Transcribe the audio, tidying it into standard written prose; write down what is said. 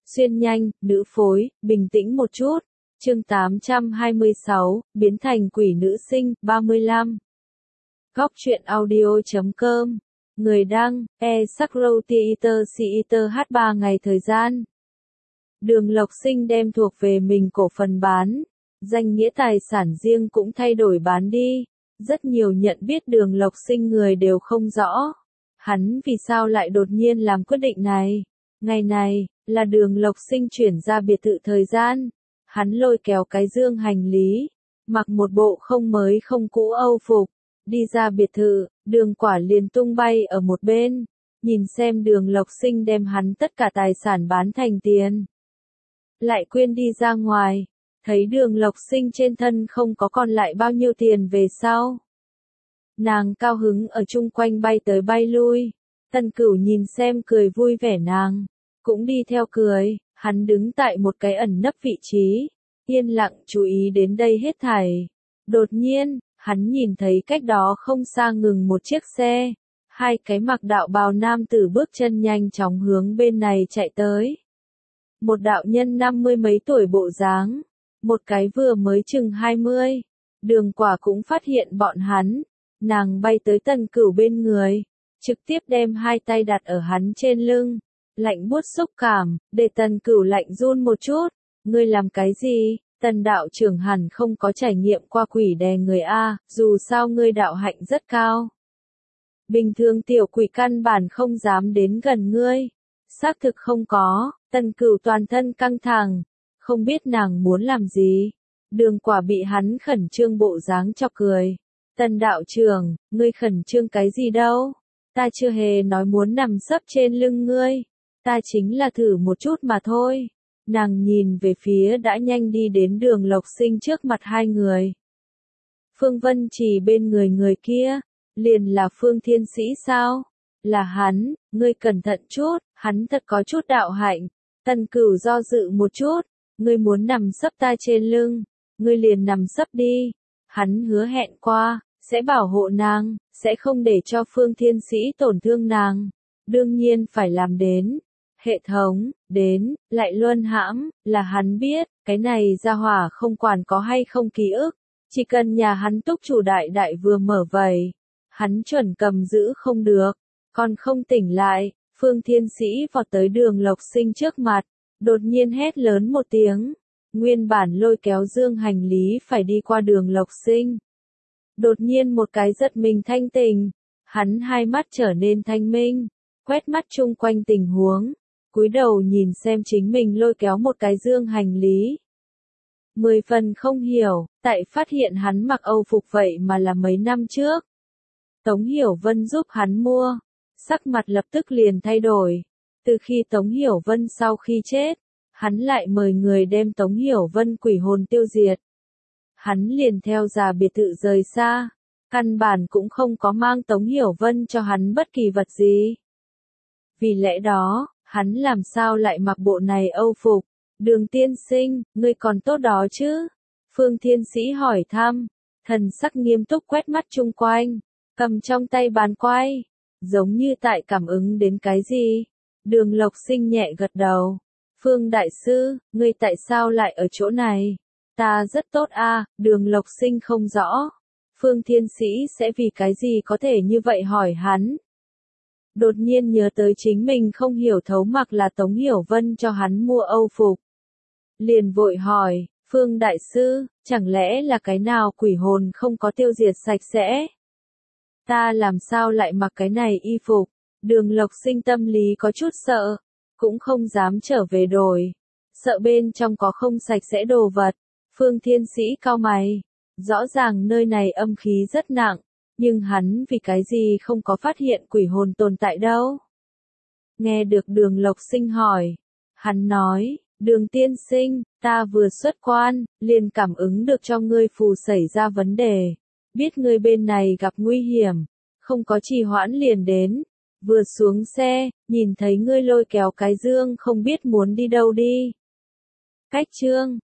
xuyên nhanh, nữ phối, bình tĩnh một chút. Chương 826, biến thành quỷ nữ sinh, 35. Góc truyện audio.com. Người đăng, E-Sakro-Theater H3 ngày thời gian. Đường Lộc Sinh đem thuộc về mình cổ phần bán. Danh nghĩa tài sản riêng cũng thay đổi bán đi. Rất nhiều nhận biết Đường Lộc Sinh người đều không rõ. Hắn vì sao lại đột nhiên làm quyết định này? Ngày này, là Đường Lộc Sinh chuyển ra biệt thự thời gian. Hắn lôi kéo cái dương hành lý, mặc một bộ không mới không cũ Âu phục, đi ra biệt thự, Đường Quả liền tung bay ở một bên, nhìn xem Đường Lộc Sinh đem hắn tất cả tài sản bán thành tiền. Lại quên đi ra ngoài, thấy Đường Lộc Sinh trên thân không có còn lại bao nhiêu tiền về sau. Nàng cao hứng ở chung quanh bay tới bay lui, Tần Cửu nhìn xem cười vui vẻ nàng, cũng đi theo cười. Hắn đứng tại một cái ẩn nấp vị trí, yên lặng chú ý đến đây hết thảy. Đột nhiên, hắn nhìn thấy cách đó không xa ngừng một chiếc xe. Hai cái mặc đạo bào nam tử bước chân nhanh chóng hướng bên này chạy tới. Một đạo nhân 50 mấy tuổi bộ dáng, một cái vừa mới chừng 20. Đường Quả cũng phát hiện bọn hắn. Nàng bay tới Tần Cửu bên người, trực tiếp đem hai tay đặt ở hắn trên lưng. Lạnh buốt xúc cảm, để Tần Cửu lạnh run một chút. Ngươi làm cái gì? Tần đạo trưởng hẳn không có trải nghiệm qua quỷ đè người A, dù sao ngươi đạo hạnh rất cao. Bình thường tiểu quỷ căn bản không dám đến gần ngươi. Xác thực không có. Tần Cửu toàn thân căng thẳng, không biết nàng muốn làm gì. Đường Quả bị hắn khẩn trương bộ dáng chọc cười. Tần đạo trưởng, ngươi khẩn trương cái gì đâu? Ta chưa hề nói muốn nằm sấp trên lưng ngươi. Ta chính là thử một chút mà thôi. Nàng nhìn về phía đã nhanh đi đến Đường Lộc Sinh trước mặt hai người. Phương Vân Trì bên người kia, liền là Phương Thiên Sĩ sao? Là hắn, ngươi cẩn thận chút, hắn thật có chút đạo hạnh. Tần Cửu do dự một chút, ngươi muốn nằm sấp ta trên lưng, ngươi liền nằm sấp đi. Hắn hứa hẹn qua, sẽ bảo hộ nàng, sẽ không để cho Phương Thiên Sĩ tổn thương nàng. Đương nhiên phải làm đến. Hệ thống, đến, lại luân hãm, là hắn biết, cái này ra hỏa không quản có hay không ký ức, chỉ cần nhà hắn túc chủ đại vừa mở vầy, hắn chuẩn cầm giữ không được, còn không tỉnh lại. Phương Thiên Sĩ vọt tới Đường Lộc Sinh trước mặt, đột nhiên hét lớn một tiếng, nguyên bản lôi kéo dương hành lý phải đi qua Đường Lộc Sinh. Đột nhiên một cái giật mình thanh tỉnh, hắn hai mắt trở nên thanh minh, quét mắt chung quanh tình huống. Cúi đầu nhìn xem chính mình lôi kéo một cái dương hành lý. 10 phần không hiểu, tại phát hiện hắn mặc Âu phục vậy mà là mấy năm trước. Tống Hiểu Vân giúp hắn mua, sắc mặt lập tức liền thay đổi. Từ khi Tống Hiểu Vân sau khi chết, hắn lại mời người đem Tống Hiểu Vân quỷ hồn tiêu diệt. Hắn liền theo già biệt thự rời xa, căn bản cũng không có mang Tống Hiểu Vân cho hắn bất kỳ vật gì. Vì lẽ đó, hắn làm sao lại mặc bộ này Âu phục? Đường tiên sinh, ngươi còn tốt đó chứ? Phương Thiên Sĩ hỏi thăm, thần sắc nghiêm túc quét mắt chung quanh, cầm trong tay bàn quay, giống như tại cảm ứng đến cái gì. Đường Lộc Sinh nhẹ gật đầu. Phương đại sư, ngươi tại sao lại ở chỗ này? Ta rất tốt a. Đường Lộc Sinh không rõ. Phương Thiên Sĩ sẽ vì cái gì có thể như vậy hỏi hắn. Đột nhiên nhớ tới chính mình không hiểu thấu mặc là Tống Hiểu Vân cho hắn mua Âu phục. Liền vội hỏi, Phương đại sư, chẳng lẽ là cái nào quỷ hồn không có tiêu diệt sạch sẽ? Ta làm sao lại mặc cái này y phục? Đường Lộc Sinh tâm lý có chút sợ, cũng không dám trở về đổi. Sợ bên trong có không sạch sẽ đồ vật. Phương Thiên Sĩ cau mày. Rõ ràng nơi này âm khí rất nặng. Nhưng hắn vì cái gì không có phát hiện quỷ hồn tồn tại đâu? Nghe được Đường Lộc Sinh hỏi, hắn nói, Đường tiên sinh, ta vừa xuất quan, liền cảm ứng được cho ngươi phù xảy ra vấn đề. Biết ngươi bên này gặp nguy hiểm, không có trì hoãn liền đến. Vừa xuống xe, nhìn thấy ngươi lôi kéo cái dương không biết muốn đi đâu đi. Cách chương